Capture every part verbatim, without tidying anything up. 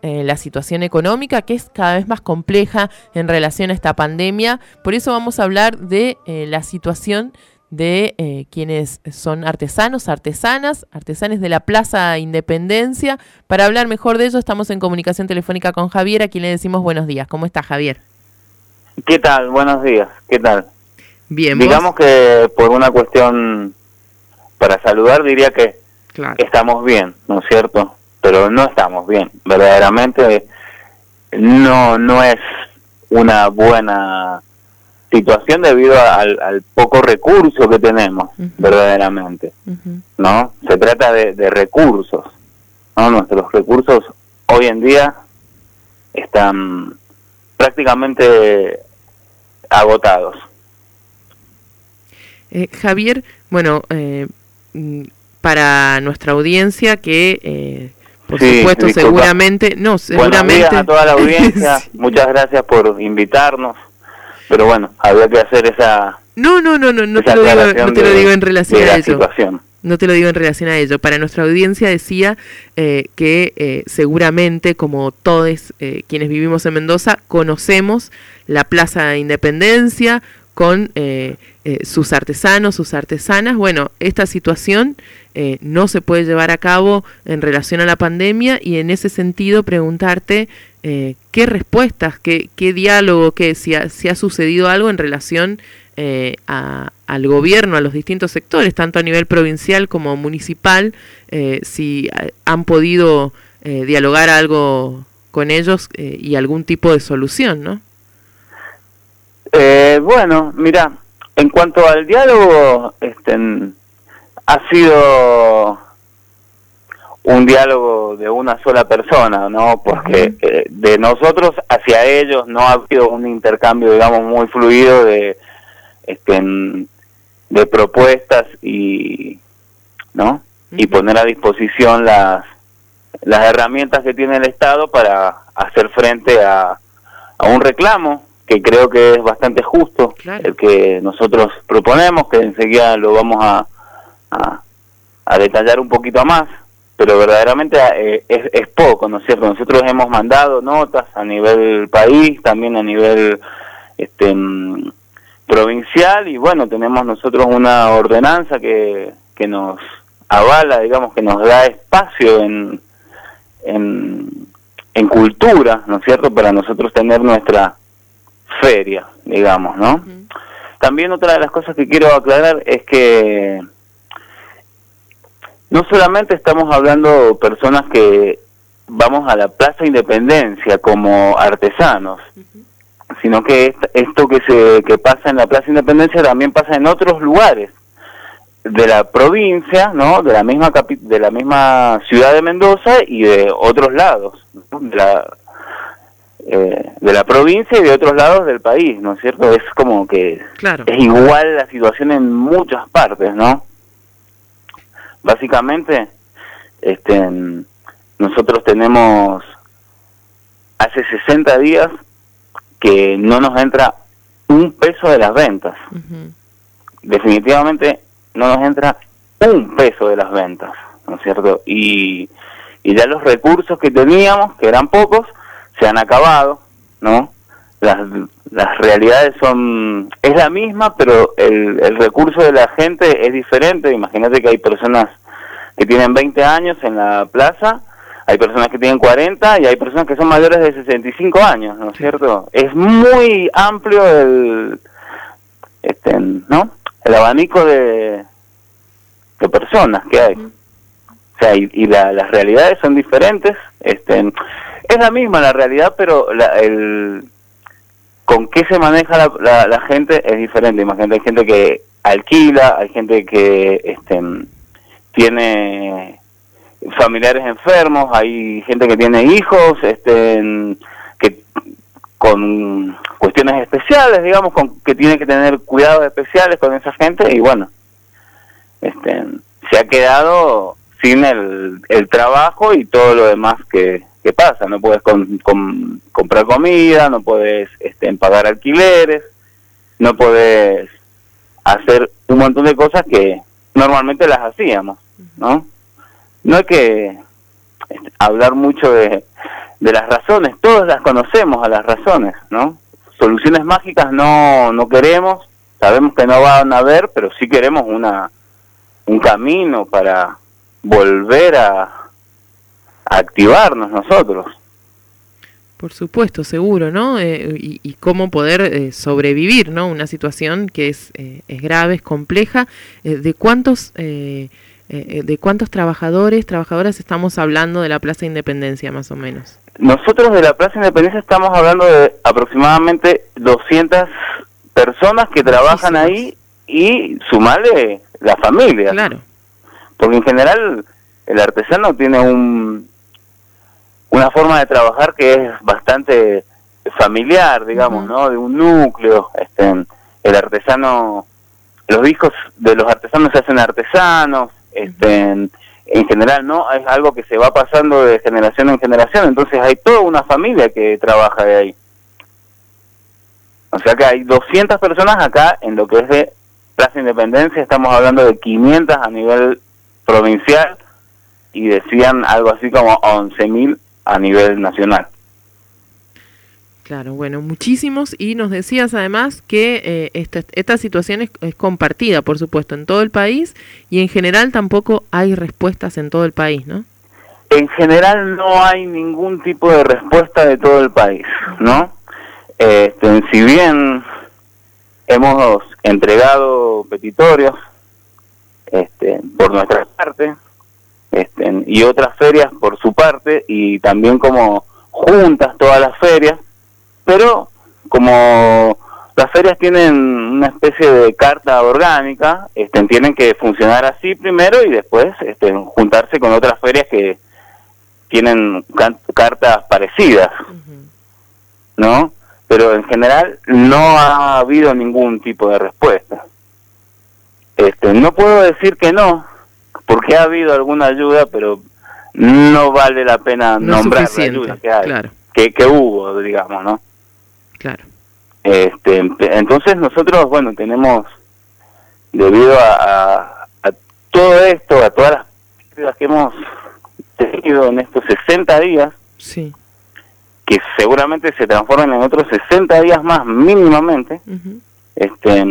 eh, la situación económica, que es cada vez más compleja en relación a esta pandemia. Por eso vamos a hablar de eh, la situación de eh, quienes son artesanos, artesanas, artesanes de la Plaza Independencia. Para hablar mejor de ello, estamos en comunicación telefónica con Javier, a quien le decimos buenos días. ¿Cómo está, Javier? ¿Qué tal? Buenos días. ¿Qué tal? Bien. Digamos ¿vos? que por una cuestión, para saludar diría que claro. estamos bien, ¿no es cierto? Pero no estamos bien. Verdaderamente no, no es una buena situación debido al, al poco recurso que tenemos, uh-huh. verdaderamente, uh-huh. ¿no? Se trata de, de recursos, ¿no? Nuestros recursos hoy en día están prácticamente agotados. Eh, Javier, bueno, eh, para nuestra audiencia que, eh, por sí, supuesto, disculpa. seguramente... no, seguramente. Buenos días a toda la audiencia, sí. Muchas gracias por invitarnos. Pero bueno, había que hacer esa... No, no, no, no, no te lo digo, no te lo digo en relación a ello. Situación. No te lo digo en relación a ello. Para nuestra audiencia decía eh, que eh, seguramente, como todos eh, quienes vivimos en Mendoza, conocemos la Plaza Independencia con eh, eh, sus artesanos, sus artesanas. Bueno, esta situación eh, no se puede llevar a cabo en relación a la pandemia, y en ese sentido preguntarte eh, qué respuestas, qué, qué diálogo, qué, si, ha, si ha sucedido algo en relación eh, a, al gobierno, a los distintos sectores, tanto a nivel provincial como municipal, eh, si han podido eh, dialogar algo con ellos eh, y algún tipo de solución, ¿no? Eh, bueno, mira, en cuanto al diálogo, este, ha sido un diálogo de una sola persona, ¿no? Porque eh, de nosotros hacia ellos no ha habido un intercambio, digamos, muy fluido de, este, de propuestas y, ¿no? Uh-huh. Y poner a disposición las las herramientas que tiene el Estado para hacer frente a, a un reclamo que creo que es bastante justo, claro. El que nosotros proponemos, que enseguida lo vamos a, a, a detallar un poquito más, pero verdaderamente eh, es, es poco, ¿no es cierto? Nosotros hemos mandado notas a nivel país, también a nivel este mm, provincial, y bueno, tenemos nosotros una ordenanza que, que nos avala, digamos, que nos da espacio en, en, en cultura, ¿no es cierto?, para nosotros tener nuestra feria, digamos, ¿no? Uh-huh. También otra de las cosas que quiero aclarar es que no solamente estamos hablando personas que vamos a la Plaza Independencia como artesanos, uh-huh. sino que esto que se que pasa en la Plaza Independencia también pasa en otros lugares de la provincia, ¿no? De la misma capi- de la misma ciudad de Mendoza y de otros lados, ¿no? de la Eh, de la provincia y de otros lados del país, ¿no es cierto? Es como que claro. Es igual la situación en muchas partes, ¿no? Básicamente, este, nosotros tenemos hace sesenta días que no nos entra un peso de las ventas. Uh-huh. Definitivamente no nos entra un peso de las ventas, ¿no es cierto? Y, y ya los recursos que teníamos, que eran pocos, se han acabado, ¿no? Las, las realidades son... es la misma, pero el, el recurso de la gente es diferente. Imagínate que hay personas que tienen veinte años en la plaza, hay personas que tienen cuarenta y hay personas que son mayores de sesenta y cinco años, ¿no es cierto? Es muy amplio el... este, ¿no? El abanico de, de personas que hay. O sea, y, y la, las realidades son diferentes, este... es la misma la realidad, pero la, el con qué se maneja la, la, la gente es diferente. Imagínate, hay gente que alquila, hay gente que este, tiene familiares enfermos, hay gente que tiene hijos este, que con cuestiones especiales, digamos, con que tiene que tener cuidados especiales con esa gente, y bueno, este, se ha quedado sin el, el trabajo y todo lo demás que ¿qué pasa? No puedes con, con, comprar comida, no puedes este, pagar alquileres, no puedes hacer un montón de cosas que normalmente las hacíamos, ¿no? No hay que este, hablar mucho de, de las razones, todos las conocemos a las razones, ¿no? Soluciones mágicas no, no queremos, sabemos que no van a haber, pero sí queremos una un camino para volver a, a activarnos nosotros. Por supuesto, seguro, ¿no? Eh, y, y cómo poder eh, sobrevivir, ¿no? Una situación que es, eh, es grave, es compleja. Eh, ¿De cuántos eh, eh, de cuántos trabajadores, trabajadoras estamos hablando de la Plaza Independencia, más o menos? Nosotros de la Plaza Independencia estamos hablando de aproximadamente doscientas personas que trabajan ahí y sumarle la familia. Claro. Porque en general el artesano tiene un una forma de trabajar que es bastante familiar, digamos, uh-huh. ¿no? De un núcleo. Este, el artesano, los hijos de los artesanos se hacen artesanos, este, uh-huh. en general, ¿no? Es algo que se va pasando de generación en generación, entonces hay toda una familia que trabaja de ahí. O sea que hay doscientas personas acá en lo que es de Plaza Independencia, estamos hablando de quinientas a nivel provincial y decían algo así como once mil a nivel nacional. Claro, bueno, muchísimos, y nos decías además que eh, esta, esta situación es, es compartida, por supuesto, en todo el país, y en general tampoco hay respuestas en todo el país, ¿no? En general no hay ningún tipo de respuesta de todo el país, ¿no? Este, si bien hemos entregado petitorios este, por nuestra parte, Este, y otras ferias por su parte, y también como juntas todas las ferias, pero como las ferias tienen una especie de carta orgánica, este, tienen que funcionar así primero y después este, juntarse con otras ferias que tienen can- cartas parecidas, uh-huh. ¿no? Pero en general no ha habido ningún tipo de respuesta. Este, no puedo decir que no, porque ha habido alguna ayuda, pero no vale la pena no nombrar la ayuda que hay, claro. que, que hubo, digamos, ¿no? Claro. Este, entonces nosotros, bueno, tenemos, debido a, a, a todo esto, a todas las pérdidas que hemos tenido en estos sesenta días, sí. que seguramente se transformen en otros sesenta días más mínimamente, uh-huh. este,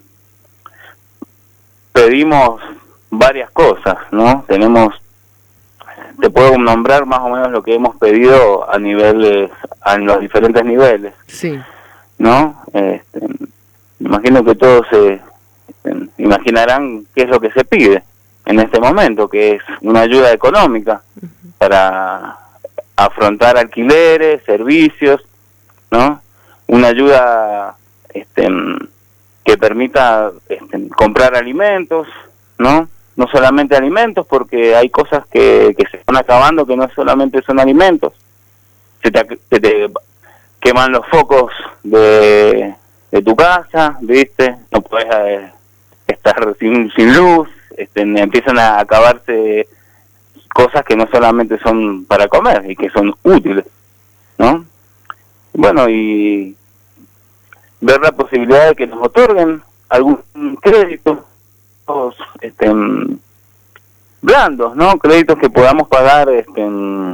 pedimos varias cosas, ¿no? Tenemos, te puedo nombrar más o menos lo que hemos pedido a niveles, a los diferentes niveles, sí, ¿no? Este, imagino que todos se este, imaginarán qué es lo que se pide en este momento, que es una ayuda económica uh-huh. para afrontar alquileres, servicios, ¿no? Una ayuda este, que permita este, comprar alimentos, ¿no? No solamente alimentos, porque hay cosas que, que se están acabando que no solamente son alimentos. Se te, se te queman los focos de, de tu casa, ¿viste? No puedes eh, estar sin, sin luz, este, empiezan a acabarse cosas que no solamente son para comer y que son útiles, ¿no? Bueno, y ver la posibilidad de que nos otorguen algún crédito, este, blandos, ¿no? Créditos que podamos pagar este,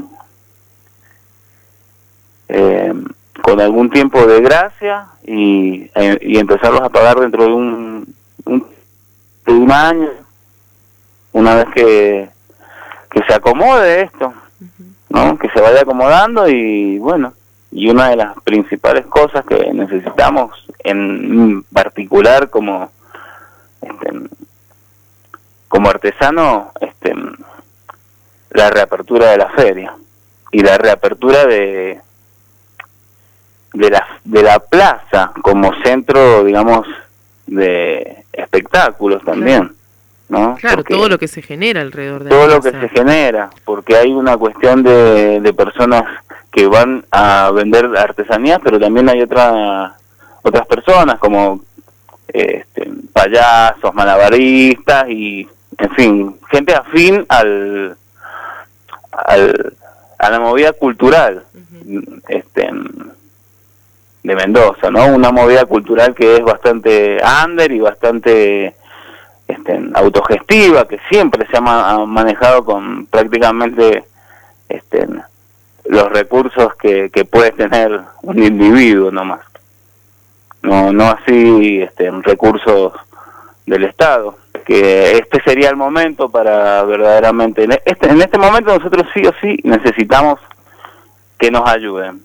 eh, con algún tiempo de gracia y, eh, y empezarlos a pagar dentro de un, un, de un año, una vez que, que se acomode esto, ¿no? Que se vaya acomodando y bueno, y una de las principales cosas que necesitamos en particular como este, como artesano, este, la reapertura de la feria y la reapertura de de la de la plaza como centro, digamos, de espectáculos también, ¿no? Claro, porque todo lo que se genera alrededor de todo la lo que se genera, porque hay una cuestión de, de personas que van a vender artesanías, pero también hay otra otras personas como este, payasos, malabaristas y en fin, gente afín al, al a la movida cultural uh-huh. este de Mendoza, ¿no? Una movida cultural que es bastante under y bastante este, autogestiva, que siempre se ha ma- manejado con prácticamente este los recursos que, que puede tener un individuo nomás. No, no así este, recursos del Estado, que este sería el momento para verdaderamente, en este, en este momento nosotros sí o sí necesitamos que nos ayuden.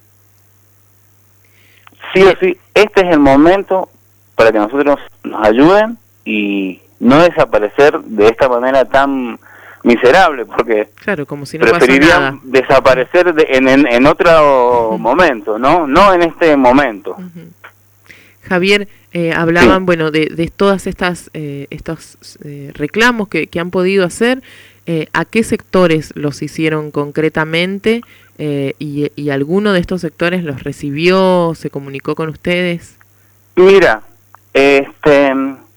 Sí o sí, este es el momento para que nosotros nos ayuden y no desaparecer de esta manera tan miserable, porque claro, como si no preferirían desaparecer de, en, en, en otro uh-huh. momento, ¿no? No en este momento. Uh-huh. Javier, eh, hablaban, sí. bueno, de, de todas estas eh, estos eh, reclamos que, que han podido hacer. Eh, ¿A qué sectores los hicieron concretamente? Eh, y, ¿Y alguno de estos sectores los recibió, se comunicó con ustedes? Mira, este,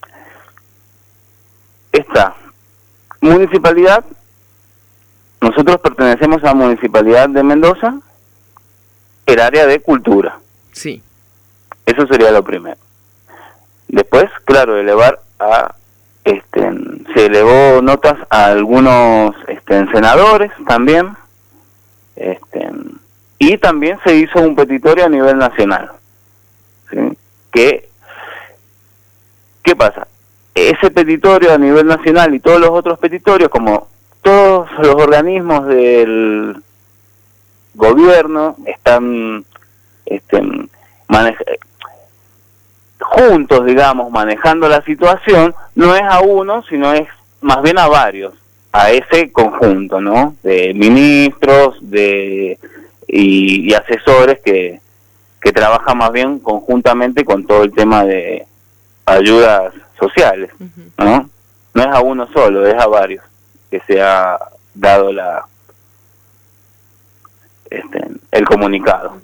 esta municipalidad, nosotros pertenecemos a la Municipalidad de Mendoza, el área de cultura. Sí. Eso sería lo primero. Después, claro, elevar a, este, se elevó notas a algunos este, senadores también, este, y también se hizo un petitorio a nivel nacional. ¿Sí? Que, ¿Qué pasa? Ese petitorio a nivel nacional y todos los otros petitorios, como todos los organismos del gobierno, están este, maneja juntos, digamos, manejando la situación, no es a uno, sino es más bien a varios, a ese conjunto, ¿no? De ministros de y, y asesores que, que trabajan más bien conjuntamente con todo el tema de ayudas sociales, ¿no? No es a uno solo, es a varios que se ha dado la este, el comunicado.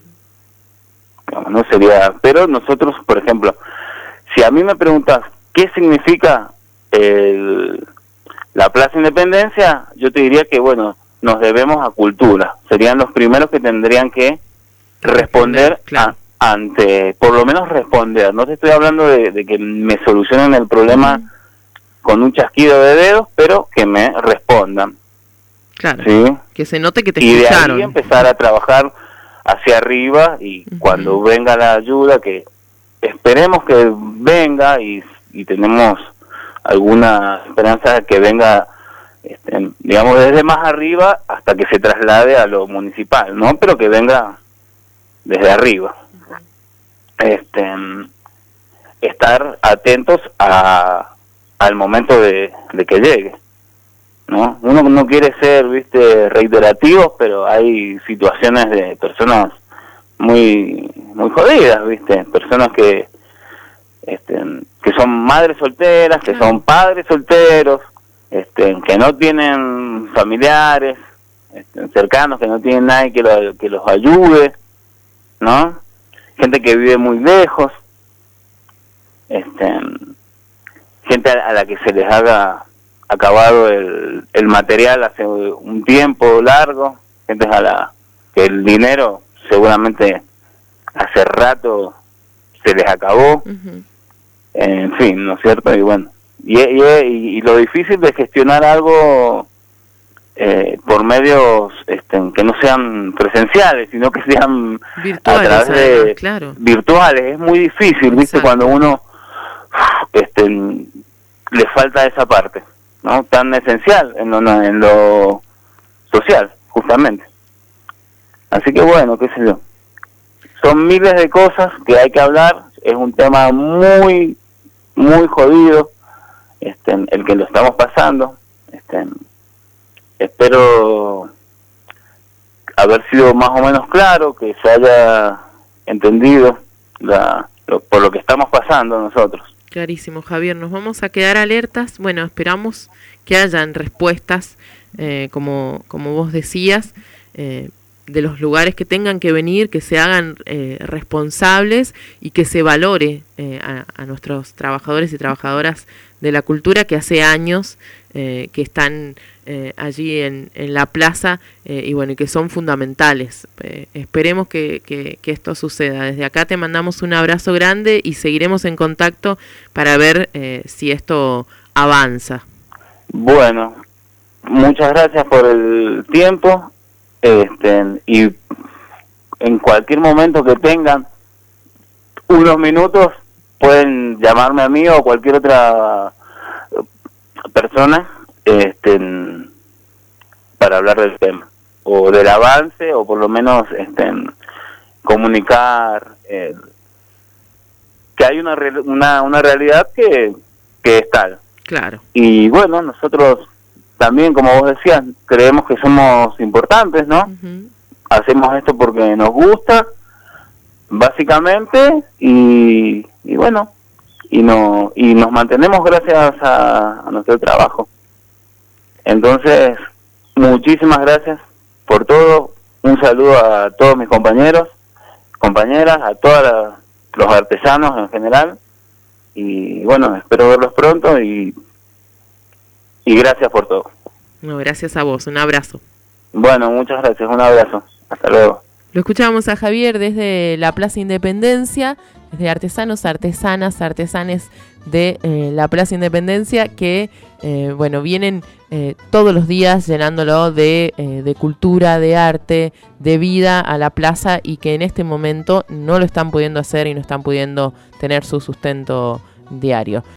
No sería, pero nosotros, por ejemplo, si a mí me preguntas qué significa el, la Plaza Independencia, yo te diría que, bueno, nos debemos a cultura. Serían los primeros que tendrían que responder claro. a, ante, por lo menos responder. No te estoy hablando de, de que me solucionen el problema uh-huh. con un chasquido de dedos, pero que me respondan. Claro, ¿sí? Que se note que te y escucharon. Y de ahí empezar a trabajar hacia arriba y uh-huh. cuando venga la ayuda, que esperemos que venga y, y tenemos alguna esperanza de que venga, este, digamos, desde más arriba hasta que se traslade a lo municipal, ¿no? Pero que venga desde arriba. Uh-huh. Este, estar atentos a al momento de, de que llegue, ¿no? Uno no quiere ser, viste, reiterativos, pero hay situaciones de personas muy muy jodidas, viste, personas que este, que son madres solteras, que son padres solteros, este, que no tienen familiares este, cercanos, que no tienen nadie que, lo, que los ayude, ¿no? Gente que vive muy lejos, este, gente a la que se les haga acabado el, el material hace un tiempo largo, gente a la que el dinero seguramente hace rato se les acabó, uh-huh. en fin, ¿no es cierto? Y bueno, y, y, y lo difícil de gestionar algo eh, por medios este, que no sean presenciales, sino que sean virtuales, a través de además, claro. virtuales, es muy difícil, ¿viste? Exacto. Cuando uno este, le falta esa parte, ¿no? Tan esencial en lo, en lo social, justamente. Así que bueno, qué sé yo. Son miles de cosas que hay que hablar, es un tema muy, muy jodido, este, el que lo estamos pasando. Este, espero haber sido más o menos claro, que se haya entendido la, lo, por lo que estamos pasando nosotros. Clarísimo, Javier. Nos vamos a quedar alertas. Bueno, esperamos que hayan respuestas, eh, como, como vos decías, eh, de los lugares que tengan que venir, que se hagan eh, responsables y que se valore eh, a, a nuestros trabajadores y trabajadoras de la cultura que hace años eh, que están eh, allí en, en la plaza eh, y bueno, y que son fundamentales. Eh, esperemos que, que, que esto suceda. Desde acá te mandamos un abrazo grande y seguiremos en contacto para ver eh, si esto avanza. Bueno, muchas gracias por el tiempo este, y en cualquier momento que tengan unos minutos pueden llamarme a mí o a cualquier otra persona este, para hablar del tema o del avance, o por lo menos este, comunicar eh, que hay una, una una realidad que, que es tal. Claro. Y bueno, nosotros también, como vos decías, creemos que somos importantes, ¿no? Uh-huh. Hacemos esto porque nos gusta, básicamente, y, y bueno, y no y nos mantenemos gracias a, a nuestro trabajo. Entonces, muchísimas gracias por todo. Un saludo a todos mis compañeros, compañeras, a todos los artesanos en general. Y bueno, espero verlos pronto y, y gracias por todo. No, gracias a vos. Un abrazo. Bueno, muchas gracias. Un abrazo. Hasta luego. Lo escuchábamos a Javier desde la Plaza Independencia, desde artesanos, artesanas, artesanes de eh, la Plaza Independencia que, eh, bueno, vienen eh, todos los días llenándolo de, eh, de cultura, de arte, de vida a la plaza, y que en este momento no lo están pudiendo hacer y no están pudiendo tener su sustento diario.